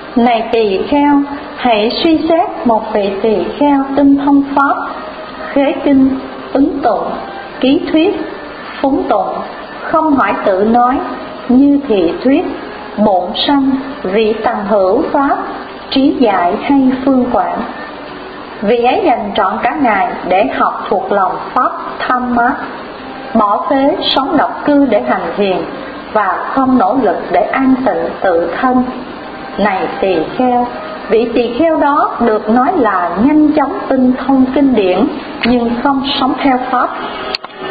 Này tỳ kheo, hãy suy xét một vị tỳ kheo tinh thông pháp, khế kinh, ứng tụng, ký thuyết, phúng tụng, không hỏi tự nói, như thị thuyết, bổn sanh, vị tằng hữu pháp, trí dạy hay phương quảng. Vị ấy dành trọn cả ngày để học thuộc lòng pháp tham mát, bỏ phế sống độc cư để hành thiền và không nỗ lực để an tịnh tự thân. Này tỳ kheo, vị tỳ kheo đó được nói là nhanh chóng tinh thông kinh điển nhưng không sống theo pháp.